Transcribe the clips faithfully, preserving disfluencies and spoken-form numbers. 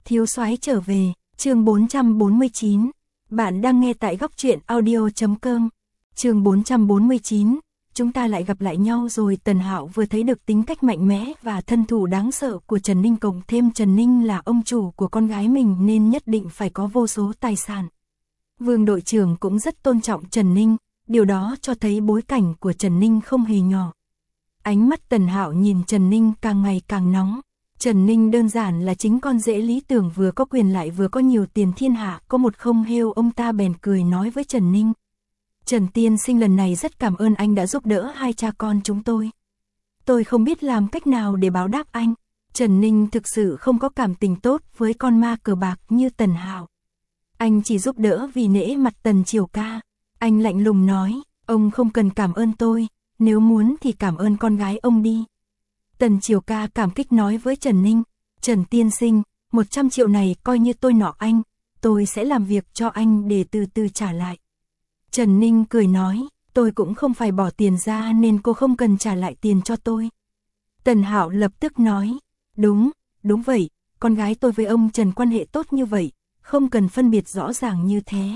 Thiếu soái trở về, chương bốn trăm bốn mươi chín. Bạn đang nghe tại góc truyện audio chấm com. Chương bốn trăm bốn mươi chín, chúng ta lại gặp lại nhau rồi. Tần Hạo vừa thấy được tính cách mạnh mẽ và thân thủ đáng sợ của Trần Ninh, cộng thêm Trần Ninh là ông chủ của con gái mình nên nhất định phải có vô số tài sản. Vương đội trưởng cũng rất tôn trọng Trần Ninh, điều đó cho thấy bối cảnh của Trần Ninh không hề nhỏ. Ánh mắt Tần Hạo nhìn Trần Ninh càng ngày càng nóng. Trần Ninh đơn giản là chính con rể lý tưởng, vừa có quyền lại vừa có nhiều tiền thiên hạ, có một không hêu. Ông ta bèn cười nói với Trần Ninh: Trần tiên sinh, lần này rất cảm ơn anh đã giúp đỡ hai cha con chúng tôi. Tôi không biết làm cách nào để báo đáp anh. Trần Ninh thực sự không có cảm tình tốt với con ma cờ bạc như Tần Hạo. Anh chỉ giúp đỡ vì nể mặt Tần Triều ca. Anh lạnh lùng nói: ông không cần cảm ơn tôi, nếu muốn thì cảm ơn con gái ông đi. Tần Triều ca cảm kích nói với Trần Ninh: Trần tiên sinh, một trăm triệu này coi như tôi nợ anh, tôi sẽ làm việc cho anh để từ từ trả lại. Trần Ninh cười nói: tôi cũng không phải bỏ tiền ra nên cô không cần trả lại tiền cho tôi. Tần Hạo lập tức nói: đúng, đúng vậy, con gái tôi với ông Trần quan hệ tốt như vậy, không cần phân biệt rõ ràng như thế.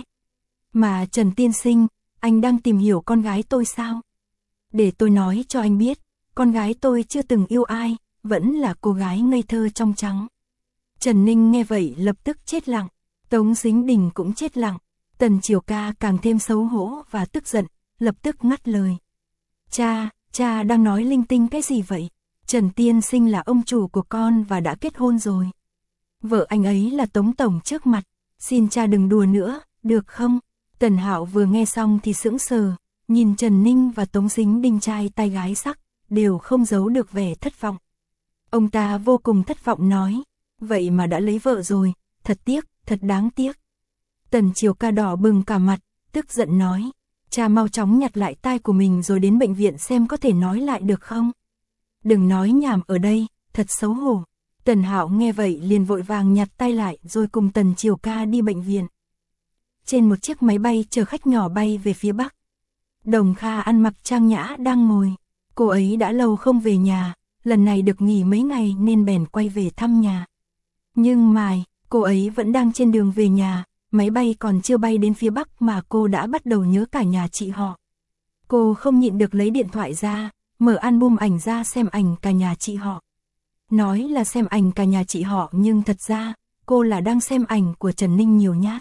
Mà Trần tiên sinh, anh đang tìm hiểu con gái tôi sao? Để tôi nói cho anh biết, con gái tôi chưa từng yêu ai, vẫn là cô gái ngây thơ trong trắng. Trần Ninh nghe vậy lập tức chết lặng, Tống Dính Đình cũng chết lặng. Tần Triều ca càng thêm xấu hổ và tức giận, lập tức ngắt lời: Cha, cha đang nói linh tinh cái gì vậy? Trần tiên sinh là ông chủ của con và đã kết hôn rồi. Vợ anh ấy là Tống tổng trước mặt, xin cha đừng đùa nữa, được không? Tần Hạo vừa nghe xong thì sững sờ, nhìn Trần Ninh và Tống Dính Đình trai tài gái sắc, đều không giấu được vẻ thất vọng. Ông ta vô cùng thất vọng nói: vậy mà đã lấy vợ rồi, thật tiếc, thật đáng tiếc. Tần Triều ca đỏ bừng cả mặt, tức giận nói: cha mau chóng nhặt lại tai của mình rồi đến bệnh viện xem có thể nói lại được không? Đừng nói nhảm ở đây, thật xấu hổ. Tần Hạo nghe vậy liền vội vàng nhặt tay lại rồi cùng Tần Triều ca đi bệnh viện. Trên một chiếc máy bay chở khách nhỏ bay về phía Bắc, Đồng Kha ăn mặc trang nhã đang ngồi. Cô ấy đã lâu không về nhà, lần này được nghỉ mấy ngày nên bèn quay về thăm nhà. Nhưng mà, cô ấy vẫn đang trên đường về nhà, máy bay còn chưa bay đến phía Bắc mà cô đã bắt đầu nhớ cả nhà chị họ. Cô không nhịn được lấy điện thoại ra, mở album ảnh ra xem ảnh cả nhà chị họ. Nói là xem ảnh cả nhà chị họ nhưng thật ra, cô là đang xem ảnh của Trần Ninh nhiều nhát.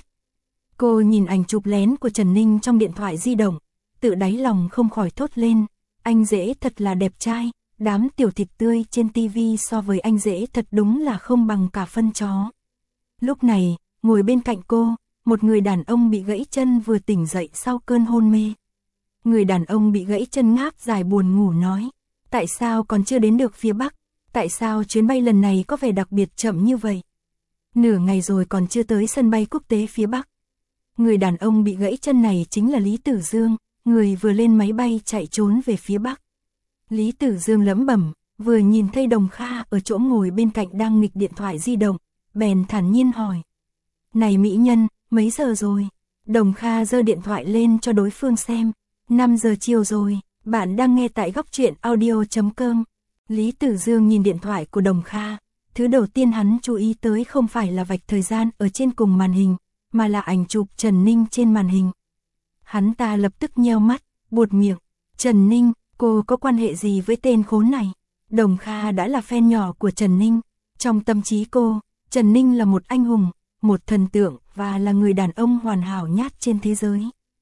Cô nhìn ảnh chụp lén của Trần Ninh trong điện thoại di động, tự đáy lòng không khỏi thốt lên: anh rể thật là đẹp trai, đám tiểu thịt tươi trên tivi so với anh rể thật đúng là không bằng cả phân chó. Lúc này, ngồi bên cạnh cô, một người đàn ông bị gãy chân vừa tỉnh dậy sau cơn hôn mê. Người đàn ông bị gãy chân ngáp dài buồn ngủ nói: tại sao còn chưa đến được phía Bắc? Tại sao chuyến bay lần này có vẻ đặc biệt chậm như vậy? Nửa ngày rồi còn chưa tới sân bay quốc tế phía Bắc. Người đàn ông bị gãy chân này chính là Lý Tử Dương, người vừa lên máy bay chạy trốn về phía Bắc. Lý Tử Dương lẩm bẩm, vừa nhìn thấy Đồng Kha ở chỗ ngồi bên cạnh đang nghịch điện thoại di động, bèn thản nhiên hỏi: này mỹ nhân, mấy giờ rồi? Đồng Kha giơ điện thoại lên cho đối phương xem: năm giờ chiều rồi, bạn đang nghe tại góc truyện audio chấm com. Lý Tử Dương nhìn điện thoại của Đồng Kha, thứ đầu tiên hắn chú ý tới không phải là vạch thời gian ở trên cùng màn hình, mà là ảnh chụp Trần Ninh trên màn hình. Hắn ta lập tức nheo mắt, buột miệng: Trần Ninh, cô có quan hệ gì với tên khốn này? Đồng Kha đã là fan nhỏ của Trần Ninh. Trong tâm trí cô, Trần Ninh là một anh hùng, một thần tượng và là người đàn ông hoàn hảo nhất trên thế giới.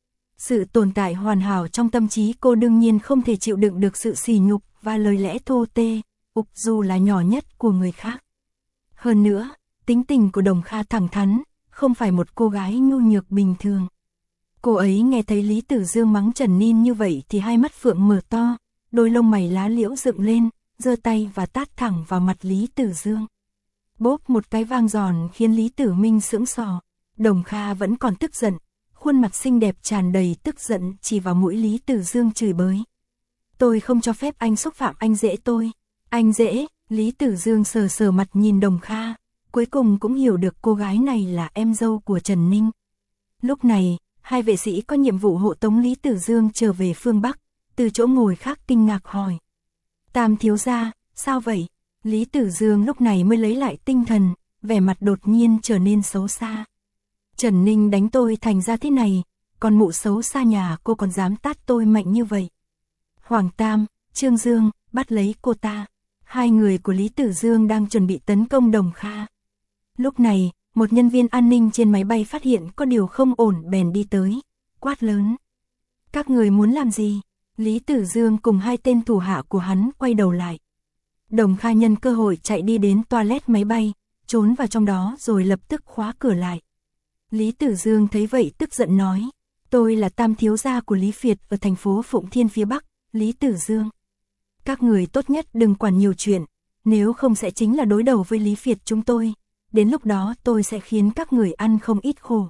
Sự tồn tại hoàn hảo trong tâm trí cô đương nhiên không thể chịu đựng được sự sỉ nhục và lời lẽ thô tê, ục dù là nhỏ nhất của người khác. Hơn nữa, tính tình của Đồng Kha thẳng thắn, không phải một cô gái nhu nhược bình thường. Cô ấy nghe thấy Lý Tử Dương mắng Trần Ninh như vậy thì hai mắt phượng mở to, đôi lông mày lá liễu dựng lên, giơ tay và tát thẳng vào mặt Lý Tử Dương. Bốp một cái vang giòn khiến Lý Tử Minh sững sờ. Đồng Kha vẫn còn tức giận, khuôn mặt xinh đẹp tràn đầy tức giận chỉ vào mũi Lý Tử Dương chửi bới: tôi không cho phép anh xúc phạm anh rể tôi. Anh rể? Lý Tử Dương sờ sờ mặt nhìn Đồng Kha, cuối cùng cũng hiểu được cô gái này là em dâu của Trần Ninh. Lúc này, hai vệ sĩ có nhiệm vụ hộ tống Lý Tử Dương trở về phương Bắc, từ chỗ ngồi khác kinh ngạc hỏi: Tam thiếu gia, sao vậy? Lý Tử Dương lúc này mới lấy lại tinh thần, vẻ mặt đột nhiên trở nên xấu xa. Trần Ninh đánh tôi thành ra thế này, còn mụ xấu xa nhà cô còn dám tát tôi mạnh như vậy. Hoàng Tam, Trương Dương, bắt lấy cô ta. Hai người của Lý Tử Dương đang chuẩn bị tấn công Đồng Kha. Lúc này, một nhân viên an ninh trên máy bay phát hiện có điều không ổn bèn đi tới, quát lớn. Các người muốn làm gì? Lý Tử Dương cùng hai tên thủ hạ của hắn quay đầu lại. Đồng Kha nhân cơ hội chạy đi đến toilet máy bay, trốn vào trong đó rồi lập tức khóa cửa lại. Lý Tử Dương thấy vậy tức giận nói, tôi là tam thiếu gia của Lý Việt ở thành phố Phụng Thiên phía Bắc, Lý Tử Dương. Các người tốt nhất đừng quản nhiều chuyện, nếu không sẽ chính là đối đầu với Lý Việt chúng tôi, đến lúc đó tôi sẽ khiến các người ăn không ít khổ.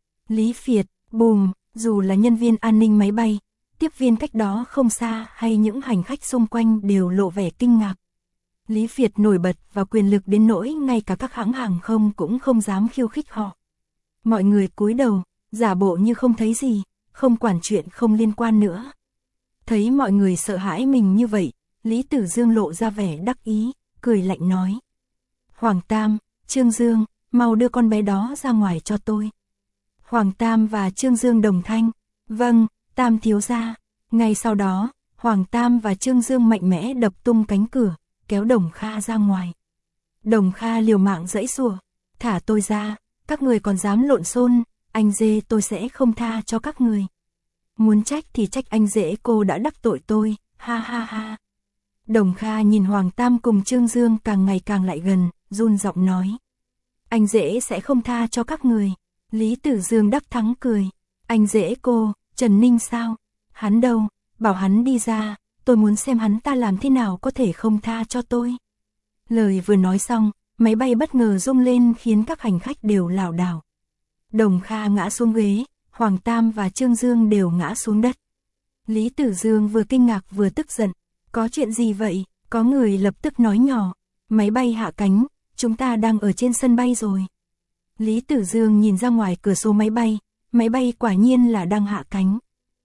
Lý Việt, bùm, dù là nhân viên an ninh máy bay, tiếp viên cách đó không xa hay những hành khách xung quanh đều lộ vẻ kinh ngạc. Lý Việt nổi bật và quyền lực đến nỗi ngay cả các hãng hàng không cũng không dám khiêu khích họ. Mọi người cúi đầu, giả bộ như không thấy gì, không quản chuyện không liên quan nữa. Thấy mọi người sợ hãi mình như vậy, Lý Tử Dương lộ ra vẻ đắc ý, cười lạnh nói. Hoàng Tam, Trương Dương, mau đưa con bé đó ra ngoài cho tôi. Hoàng Tam và Trương Dương đồng thanh, vâng, Tam thiếu gia. Ngay sau đó, Hoàng Tam và Trương Dương mạnh mẽ đập tung cánh cửa, kéo Đồng Kha ra ngoài. Đồng Kha liều mạng giãy giụa, thả tôi ra, các người còn dám lộn xôn, anh dê tôi sẽ không tha cho các người. Muốn trách thì trách anh rể cô đã đắc tội tôi, ha ha ha. Đồng Kha nhìn Hoàng Tam cùng Trương Dương càng ngày càng lại gần, run giọng nói. Anh rể sẽ không tha cho các người. Lý Tử Dương đắc thắng cười. Anh rể cô, Trần Ninh sao? Hắn đâu? Bảo hắn đi ra, tôi muốn xem hắn ta làm thế nào có thể không tha cho tôi. Lời vừa nói xong, máy bay bất ngờ rung lên khiến các hành khách đều lảo đảo. Đồng Kha ngã xuống ghế, Hoàng Tam và Trương Dương đều ngã xuống đất. Lý Tử Dương vừa kinh ngạc vừa tức giận. Có chuyện gì vậy? Có người lập tức nói nhỏ. Máy bay hạ cánh, chúng ta đang ở trên sân bay rồi. Lý Tử Dương nhìn ra ngoài cửa sổ máy bay, máy bay quả nhiên là đang hạ cánh.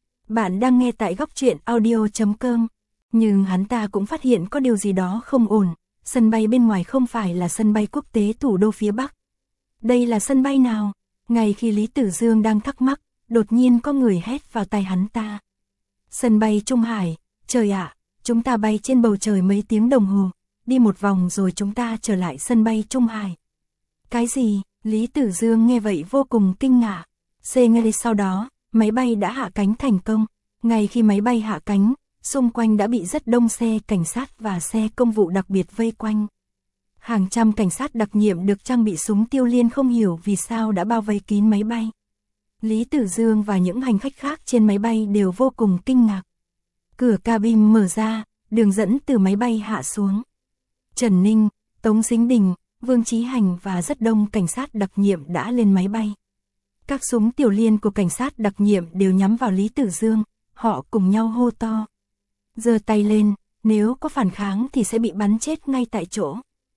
Bạn đang nghe tại góc truyện audio chấm com. Nhưng hắn ta cũng phát hiện có điều gì đó không ổn. Sân bay bên ngoài không phải là sân bay quốc tế thủ đô phía Bắc. Đây là sân bay nào? Ngay khi Lý Tử Dương đang thắc mắc, đột nhiên có người hét vào tai hắn ta. Sân bay Trung Hải, trời ạ, chúng ta bay trên bầu trời mấy tiếng đồng hồ, đi một vòng rồi chúng ta trở lại sân bay Trung Hải. Cái gì? Lý Tử Dương nghe vậy vô cùng kinh ngạc. Xê ngay sau đó, máy bay đã hạ cánh thành công. Ngay khi máy bay hạ cánh, xung quanh đã bị rất đông xe cảnh sát và xe công vụ đặc biệt vây quanh. Hàng trăm cảnh sát đặc nhiệm được trang bị súng tiêu liên không hiểu vì sao đã bao vây kín máy bay. Lý Tử Dương và những hành khách khác trên máy bay đều vô cùng kinh ngạc. Cửa cabin mở ra, đường dẫn từ máy bay hạ xuống. Trần Ninh, Tống Sính Đình, Vương Chí Hành và rất đông cảnh sát đặc nhiệm đã lên máy bay. Các súng tiểu liên của cảnh sát đặc nhiệm đều nhắm vào Lý Tử Dương, họ cùng nhau hô to. Giơ tay lên, nếu có phản kháng thì sẽ bị bắn chết ngay tại chỗ.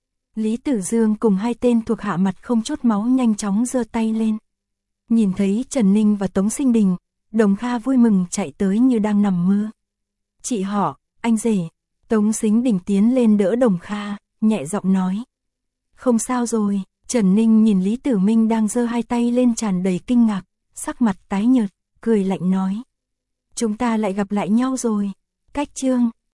Lý Tử Dương cùng hai tên thuộc hạ mặt không chút máu nhanh chóng giơ tay lên. Nhìn thấy Trần Ninh và Tống Sinh Đình, Đồng Kha vui mừng chạy tới như đang nằm mơ. Chị họ, anh rể. Tống Sính Đình tiến lên đỡ Đồng Kha, nhẹ giọng nói. Không sao rồi. Trần Ninh nhìn Lý Tử Minh đang giơ hai tay lên tràn đầy kinh ngạc, sắc mặt tái nhợt, cười lạnh nói. Chúng ta lại gặp lại nhau rồi. Cách chương